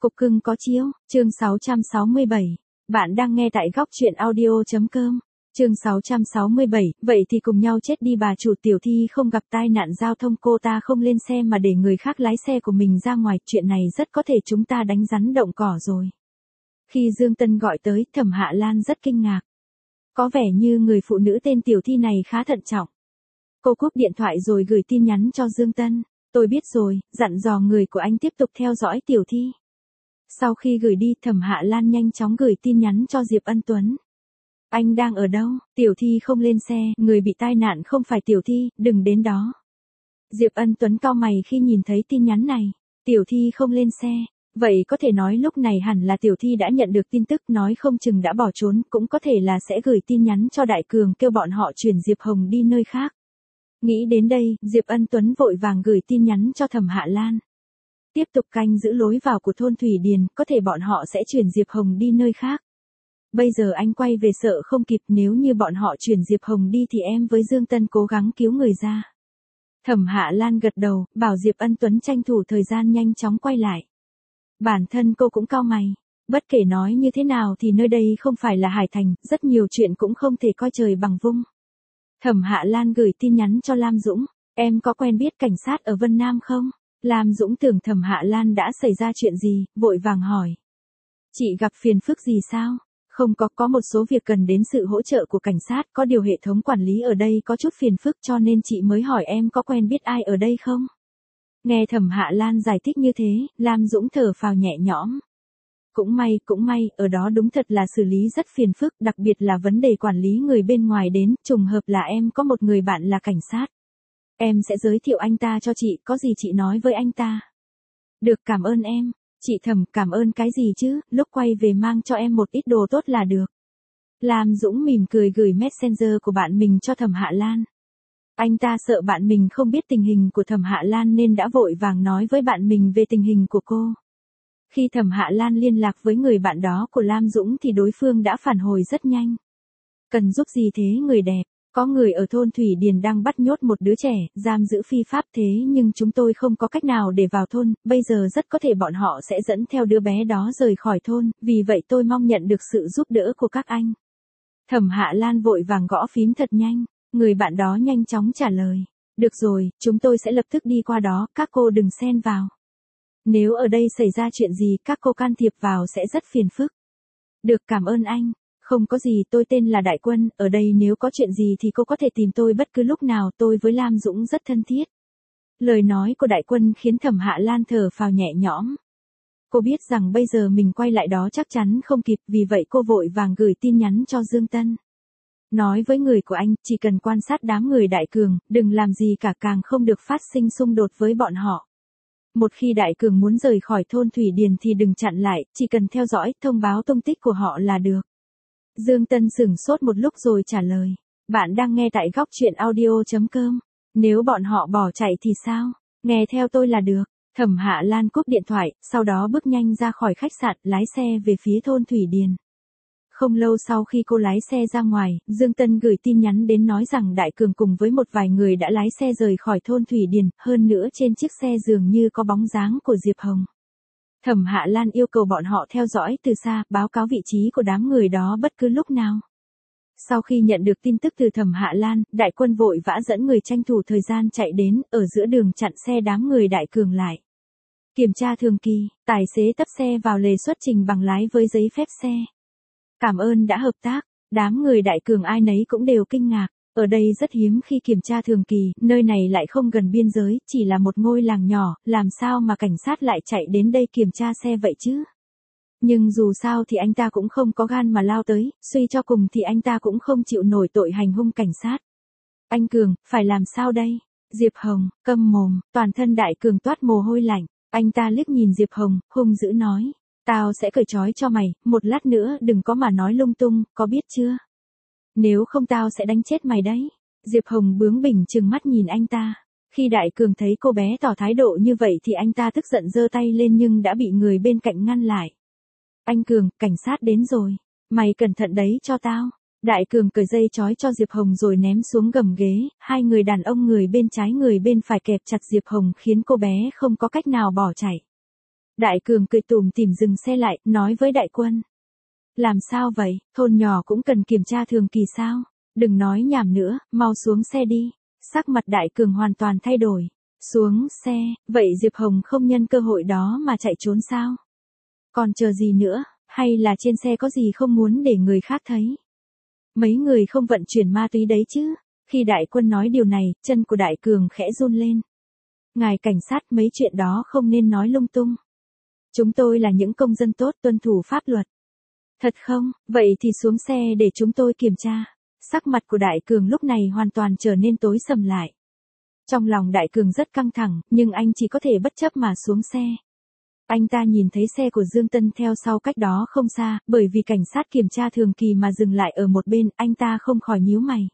Cục cưng có chiếu, chương 667. Bạn đang nghe tại góc truyện audio.com. Chương 667, vậy thì cùng nhau chết đi. Bà chủ Tiểu Thi không gặp tai nạn giao thông, cô ta không lên xe mà để người khác lái xe của mình ra ngoài, chuyện này rất có thể chúng ta đánh rắn động cỏ rồi. Khi Dương Tân gọi tới, Thẩm Hạ Lan rất kinh ngạc. Có vẻ như người phụ nữ tên Tiểu Thi này khá thận trọng. Cô cúp điện thoại rồi gửi tin nhắn cho Dương Tân. Tôi biết rồi, dặn dò người của anh tiếp tục theo dõi Tiểu Thi. Sau khi gửi đi, Thẩm Hạ Lan nhanh chóng gửi tin nhắn cho Diệp Ân Tuấn. Anh đang ở đâu? Tiểu Thi không lên xe, người bị tai nạn không phải Tiểu Thi, đừng đến đó. Diệp Ân Tuấn cau mày khi nhìn thấy tin nhắn này. Tiểu Thi không lên xe. Vậy có thể nói lúc này hẳn là Tiểu Thi đã nhận được tin tức, nói không chừng đã bỏ trốn, cũng có thể là sẽ gửi tin nhắn cho Đại Cường kêu bọn họ chuyển Diệp Hồng đi nơi khác. Nghĩ đến đây, Diệp Ân Tuấn vội vàng gửi tin nhắn cho Thẩm Hạ Lan. Tiếp tục canh giữ lối vào của thôn Thủy Điền, có thể bọn họ sẽ chuyển Diệp Hồng đi nơi khác. Bây giờ anh quay về sợ không kịp, nếu như bọn họ chuyển Diệp Hồng đi thì em với Dương Tân cố gắng cứu người ra. Thẩm Hạ Lan gật đầu, bảo Diệp Ân Tuấn tranh thủ thời gian nhanh chóng quay lại. Bản thân cô cũng cau mày. Bất kể nói như thế nào thì nơi đây không phải là Hải Thành, rất nhiều chuyện cũng không thể coi trời bằng vung. Thẩm Hạ Lan gửi tin nhắn cho Lam Dũng. Em có quen biết cảnh sát ở Vân Nam không? Lam Dũng tưởng Thẩm Hạ Lan đã xảy ra chuyện gì, vội vàng hỏi. Chị gặp phiền phức gì sao? Không có một số việc cần đến sự hỗ trợ của cảnh sát, có điều hệ thống quản lý ở đây có chút phiền phức cho nên chị mới hỏi em có quen biết ai ở đây không? Nghe Thẩm Hạ Lan giải thích như thế, Lam Dũng thở phào nhẹ nhõm. Cũng may, ở đó đúng thật là xử lý rất phiền phức, đặc biệt là vấn đề quản lý người bên ngoài đến, trùng hợp là em có một người bạn là cảnh sát. Em sẽ giới thiệu anh ta cho chị, có gì chị nói với anh ta. Được, cảm ơn em. Chị Thẩm, cảm ơn cái gì chứ, lúc quay về mang cho em một ít đồ tốt là được. Lam Dũng mỉm cười gửi Messenger của bạn mình cho Thẩm Hạ Lan. Anh ta sợ bạn mình không biết tình hình của Thẩm Hạ Lan nên đã vội vàng nói với bạn mình về tình hình của cô. Khi Thẩm Hạ Lan liên lạc với người bạn đó của Lam Dũng thì đối phương đã phản hồi rất nhanh. Cần giúp gì thế người đẹp? Có người ở thôn Thủy Điền đang bắt nhốt một đứa trẻ, giam giữ phi pháp thế nhưng chúng tôi không có cách nào để vào thôn, bây giờ rất có thể bọn họ sẽ dẫn theo đứa bé đó rời khỏi thôn, vì vậy tôi mong nhận được sự giúp đỡ của các anh. Thẩm Hạ Lan vội vàng gõ phím thật nhanh, người bạn đó nhanh chóng trả lời. Được rồi, chúng tôi sẽ lập tức đi qua đó, các cô đừng xen vào. Nếu ở đây xảy ra chuyện gì các cô can thiệp vào sẽ rất phiền phức. Được, cảm ơn anh. Không có gì, tôi tên là Đại Quân, ở đây nếu có chuyện gì thì cô có thể tìm tôi bất cứ lúc nào, tôi với Lam Dũng rất thân thiết. Lời nói của Đại Quân khiến Thẩm Hạ Lan thở phào nhẹ nhõm. Cô biết rằng bây giờ mình quay lại đó chắc chắn không kịp, vì vậy cô vội vàng gửi tin nhắn cho Dương Tân. Nói với người của anh, chỉ cần quan sát đám người Đại Cường, đừng làm gì cả, càng không được phát sinh xung đột với bọn họ. Một khi Đại Cường muốn rời khỏi thôn Thủy Điền thì đừng chặn lại, chỉ cần theo dõi, thông báo tung tích của họ là được. Dương Tân sửng sốt một lúc rồi trả lời. Bạn đang nghe tại góc truyện audio.com. Nếu bọn họ bỏ chạy thì sao? Nghe theo tôi là được. Thẩm Hạ Lan cúp điện thoại, sau đó bước nhanh ra khỏi khách sạn, lái xe về phía thôn Thủy Điền. Không lâu sau khi cô lái xe ra ngoài, Dương Tân gửi tin nhắn đến nói rằng Đại Cường cùng với một vài người đã lái xe rời khỏi thôn Thủy Điền, hơn nữa trên chiếc xe dường như có bóng dáng của Diệp Hồng. Thẩm Hạ Lan yêu cầu bọn họ theo dõi từ xa, báo cáo vị trí của đám người đó bất cứ lúc nào. Sau khi nhận được tin tức từ Thẩm Hạ Lan, Đại Quân vội vã dẫn người tranh thủ thời gian chạy đến, ở giữa đường chặn xe đám người Đại Cường lại. Kiểm tra thường kỳ, tài xế tấp xe vào lề xuất trình bằng lái với giấy phép xe. Cảm ơn đã hợp tác, đám người Đại Cường ai nấy cũng đều kinh ngạc. Ở đây rất hiếm khi kiểm tra thường kỳ, nơi này lại không gần biên giới, chỉ là một ngôi làng nhỏ, làm sao mà cảnh sát lại chạy đến đây kiểm tra xe vậy chứ? Nhưng dù sao thì anh ta cũng không có gan mà lao tới, suy cho cùng thì anh ta cũng không chịu nổi tội hành hung cảnh sát. Anh Cường, phải làm sao đây? Diệp Hồng, câm mồm, toàn thân Đại Cường toát mồ hôi lạnh, anh ta liếc nhìn Diệp Hồng, hung dữ nói. Tao sẽ cởi trói cho mày, một lát nữa đừng có mà nói lung tung, có biết chưa? Nếu không tao sẽ đánh chết mày đấy. Diệp Hồng bướng bỉnh trừng mắt nhìn anh ta. Khi Đại Cường thấy cô bé tỏ thái độ như vậy thì anh ta tức giận giơ tay lên nhưng đã bị người bên cạnh ngăn lại. Anh Cường, cảnh sát đến rồi. Mày cẩn thận đấy cho tao. Đại Cường cởi dây trói cho Diệp Hồng rồi ném xuống gầm ghế. Hai người đàn ông người bên trái người bên phải kẹp chặt Diệp Hồng khiến cô bé không có cách nào bỏ chạy. Đại Cường cười tủm tỉm dừng xe lại, nói với Đại Quân. Làm sao vậy, thôn nhỏ cũng cần kiểm tra thường kỳ sao? Đừng nói nhảm nữa, mau xuống xe đi. Sắc mặt Đại Cường hoàn toàn thay đổi. Xuống xe, vậy Diệp Hồng không nhân cơ hội đó mà chạy trốn sao? Còn chờ gì nữa, hay là trên xe có gì không muốn để người khác thấy? Mấy người không vận chuyển ma túy đấy chứ? Khi Đại Quân nói điều này, chân của Đại Cường khẽ run lên. Ngài cảnh sát, mấy chuyện đó không nên nói lung tung. Chúng tôi là những công dân tốt tuân thủ pháp luật. Thật không, vậy thì xuống xe để chúng tôi kiểm tra. Sắc mặt của Đại Cường lúc này hoàn toàn trở nên tối sầm lại. Trong lòng Đại Cường rất căng thẳng, nhưng anh chỉ có thể bất chấp mà xuống xe. Anh ta nhìn thấy xe của Dương Tân theo sau cách đó không xa, bởi vì cảnh sát kiểm tra thường kỳ mà dừng lại ở một bên, anh ta không khỏi nhíu mày.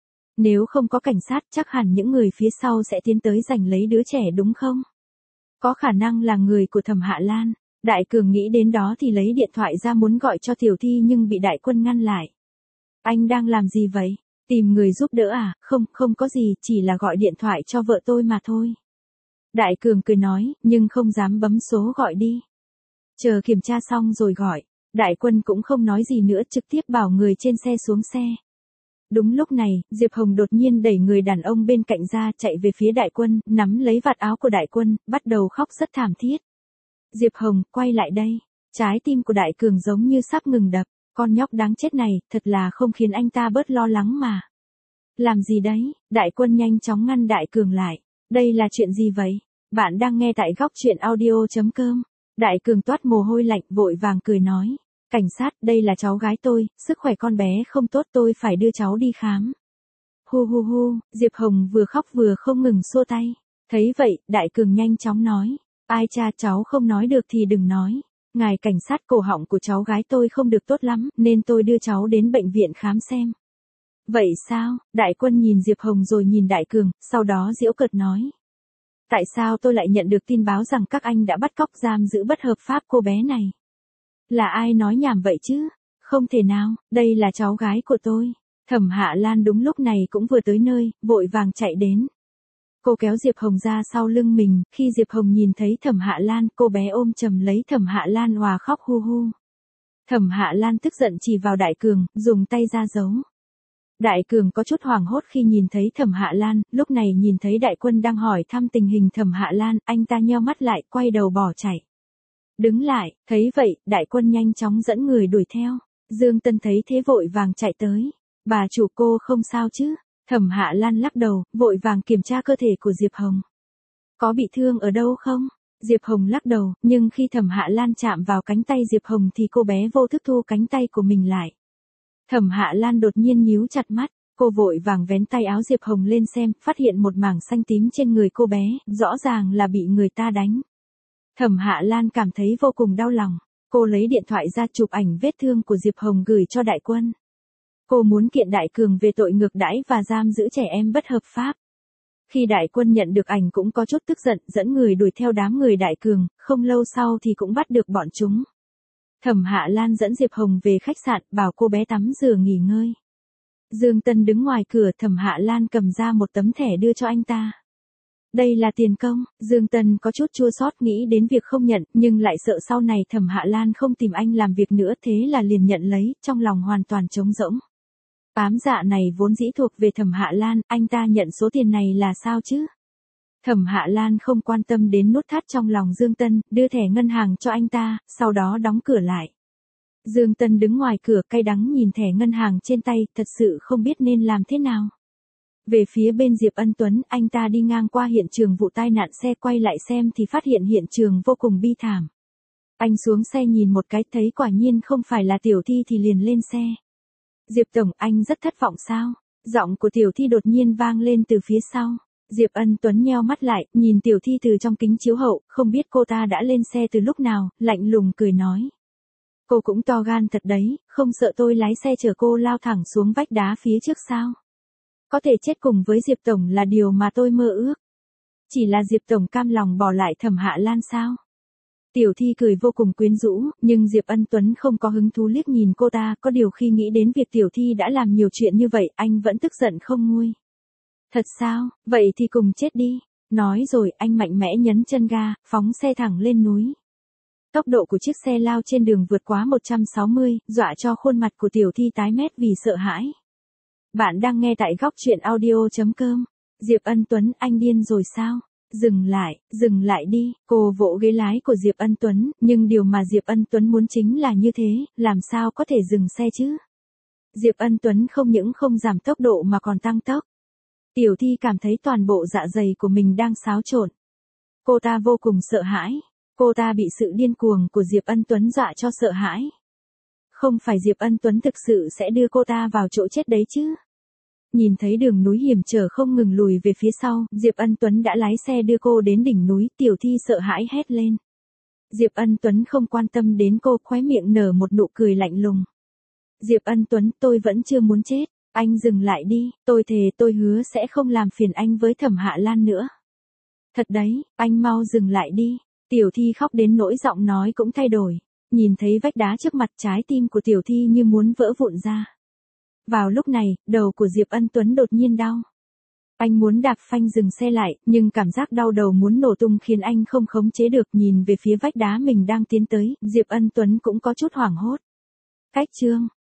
Nếu không có cảnh sát chắc hẳn những người phía sau sẽ tiến tới giành lấy đứa trẻ đúng không? Có khả năng là người của Thẩm Hạ Lan. Đại Cường nghĩ đến đó thì lấy điện thoại ra muốn gọi cho Tiểu Thi nhưng bị Đại Quân ngăn lại. Anh đang làm gì vậy? Tìm người giúp đỡ à? Không, không có gì, chỉ là gọi điện thoại cho vợ tôi mà thôi. Đại Cường cười nói, nhưng không dám bấm số gọi đi. Chờ kiểm tra xong rồi gọi. Đại Quân cũng không nói gì nữa, trực tiếp bảo người trên xe xuống xe. Đúng lúc này, Diệp Hồng đột nhiên đẩy người đàn ông bên cạnh ra, chạy về phía Đại Quân, nắm lấy vạt áo của Đại Quân, bắt đầu khóc rất thảm thiết. Diệp Hồng, quay lại đây. Trái tim của Đại Cường giống như sắp ngừng đập. Con nhóc đáng chết này, thật là không khiến anh ta bớt lo lắng mà. Làm gì đấy? Đại Quân nhanh chóng ngăn Đại Cường lại. Đây là chuyện gì vậy? Bạn đang nghe tại góc chuyện audio.com. Đại Cường toát mồ hôi lạnh, vội vàng cười nói. Cảnh sát, đây là cháu gái tôi, sức khỏe con bé không tốt, tôi phải đưa cháu đi khám. Hu hu hu, Diệp Hồng vừa khóc vừa không ngừng xua tay. Thấy vậy, Đại Cường nhanh chóng nói. Ai cha, cháu không nói được thì đừng nói. Ngài cảnh sát, cổ họng của cháu gái tôi không được tốt lắm, nên tôi đưa cháu đến bệnh viện khám xem. Vậy sao? Đại Quân nhìn Diệp Hồng rồi nhìn Đại Cường, sau đó giễu cợt nói. Tại sao tôi lại nhận được tin báo rằng các anh đã bắt cóc giam giữ bất hợp pháp cô bé này? Là ai nói nhảm vậy chứ? Không thể nào, đây là cháu gái của tôi. Thẩm Hạ Lan đúng lúc này cũng vừa tới nơi, vội vàng chạy đến. Cô kéo Diệp Hồng ra sau lưng mình, khi Diệp Hồng nhìn thấy Thẩm Hạ Lan, cô bé ôm chầm lấy Thẩm Hạ Lan òa khóc hu hu. Thẩm Hạ Lan tức giận chỉ vào Đại Cường, dùng tay ra giấu. Đại Cường có chút hoảng hốt khi nhìn thấy Thẩm Hạ Lan, lúc này nhìn thấy Đại Quân đang hỏi thăm tình hình Thẩm Hạ Lan, anh ta nheo mắt lại, quay đầu bỏ chạy. Đứng lại, thấy vậy, Đại Quân nhanh chóng dẫn người đuổi theo. Dương Tân thấy thế vội vàng chạy tới. Bà chủ, cô không sao chứ? Thẩm Hạ Lan lắc đầu, vội vàng kiểm tra cơ thể của Diệp Hồng. Có bị thương ở đâu không? Diệp Hồng lắc đầu, nhưng khi Thẩm Hạ Lan chạm vào cánh tay Diệp Hồng thì cô bé vô thức thu cánh tay của mình lại. Thẩm Hạ Lan đột nhiên nhíu chặt mắt, cô vội vàng vén tay áo Diệp Hồng lên xem, phát hiện một mảng xanh tím trên người cô bé, rõ ràng là bị người ta đánh. Thẩm Hạ Lan cảm thấy vô cùng đau lòng, cô lấy điện thoại ra chụp ảnh vết thương của Diệp Hồng gửi cho Đại Quân. Cô muốn kiện Đại Cường về tội ngược đãi và giam giữ trẻ em bất hợp pháp. Khi Đại Quân nhận được ảnh cũng có chút tức giận, dẫn người đuổi theo đám người Đại Cường, không lâu sau thì cũng bắt được bọn chúng. Thẩm Hạ Lan dẫn Diệp Hồng về khách sạn, bảo cô bé tắm rửa nghỉ ngơi. Dương Tân đứng ngoài cửa, Thẩm Hạ Lan cầm ra một tấm thẻ đưa cho anh ta. Đây là tiền công. Dương Tân có chút chua xót nghĩ đến việc không nhận, nhưng lại sợ sau này Thẩm Hạ Lan không tìm anh làm việc nữa, thế là liền nhận lấy, trong lòng hoàn toàn trống rỗng. Ám dạ này vốn dĩ thuộc về Thẩm Hạ Lan, anh ta nhận số tiền này là sao chứ? Thẩm Hạ Lan không quan tâm đến nút thắt trong lòng Dương Tân, đưa thẻ ngân hàng cho anh ta, sau đó đóng cửa lại. Dương Tân đứng ngoài cửa cay đắng nhìn thẻ ngân hàng trên tay, thật sự không biết nên làm thế nào. Về phía bên Diệp Ân Tuấn, anh ta đi ngang qua hiện trường vụ tai nạn xe, quay lại xem thì phát hiện hiện trường vô cùng bi thảm. Anh xuống xe nhìn một cái, thấy quả nhiên không phải là Tiểu Thi thì liền lên xe. Diệp Tổng, anh rất thất vọng sao? Giọng của Tiểu Thi đột nhiên vang lên từ phía sau. Diệp Ân Tuấn nheo mắt lại, nhìn Tiểu Thi từ trong kính chiếu hậu, không biết cô ta đã lên xe từ lúc nào, lạnh lùng cười nói. Cô cũng to gan thật đấy, không sợ tôi lái xe chở cô lao thẳng xuống vách đá phía trước sao? Có thể chết cùng với Diệp Tổng là điều mà tôi mơ ước. Chỉ là Diệp Tổng cam lòng bỏ lại Thẩm Hạ Lan sao? Tiểu Thi cười vô cùng quyến rũ, nhưng Diệp Ân Tuấn không có hứng thú liếc nhìn cô ta, có điều khi nghĩ đến việc Tiểu Thi đã làm nhiều chuyện như vậy, anh vẫn tức giận không nguôi. Thật sao, vậy thì cùng chết đi. Nói rồi, anh mạnh mẽ nhấn chân ga, phóng xe thẳng lên núi. Tốc độ của chiếc xe lao trên đường vượt quá 160, dọa cho khuôn mặt của Tiểu Thi tái mét vì sợ hãi. Bạn đang nghe tại góc chuyện audio.com. Diệp Ân Tuấn, anh điên rồi sao? Dừng lại đi, cô vỗ ghế lái của Diệp Ân Tuấn, nhưng điều mà Diệp Ân Tuấn muốn chính là như thế, làm sao có thể dừng xe chứ? Diệp Ân Tuấn không những không giảm tốc độ mà còn tăng tốc. Tiểu Thi cảm thấy toàn bộ dạ dày của mình đang xáo trộn. Cô ta vô cùng sợ hãi. Cô ta bị sự điên cuồng của Diệp Ân Tuấn dọa cho sợ hãi. Không phải Diệp Ân Tuấn thực sự sẽ đưa cô ta vào chỗ chết đấy chứ? Nhìn thấy đường núi hiểm trở không ngừng lùi về phía sau, Diệp Ân Tuấn đã lái xe đưa cô đến đỉnh núi. Tiểu Thi sợ hãi hét lên. Diệp Ân Tuấn không quan tâm đến cô, khóe miệng nở một nụ cười lạnh lùng. Diệp Ân Tuấn, tôi vẫn chưa muốn chết. Anh dừng lại đi, tôi thề tôi hứa sẽ không làm phiền anh với Thẩm Hạ Lan nữa. Thật đấy, anh mau dừng lại đi. Tiểu Thi khóc đến nỗi giọng nói cũng thay đổi. Nhìn thấy vách đá trước mặt, trái tim của Tiểu Thi như muốn vỡ vụn ra. Vào lúc này, đầu của Diệp Ân Tuấn đột nhiên đau. Anh muốn đạp phanh dừng xe lại, nhưng cảm giác đau đầu muốn nổ tung khiến anh không khống chế được. Nhìn về phía vách đá mình đang tiến tới, Diệp Ân Tuấn cũng có chút hoảng hốt. Cách chương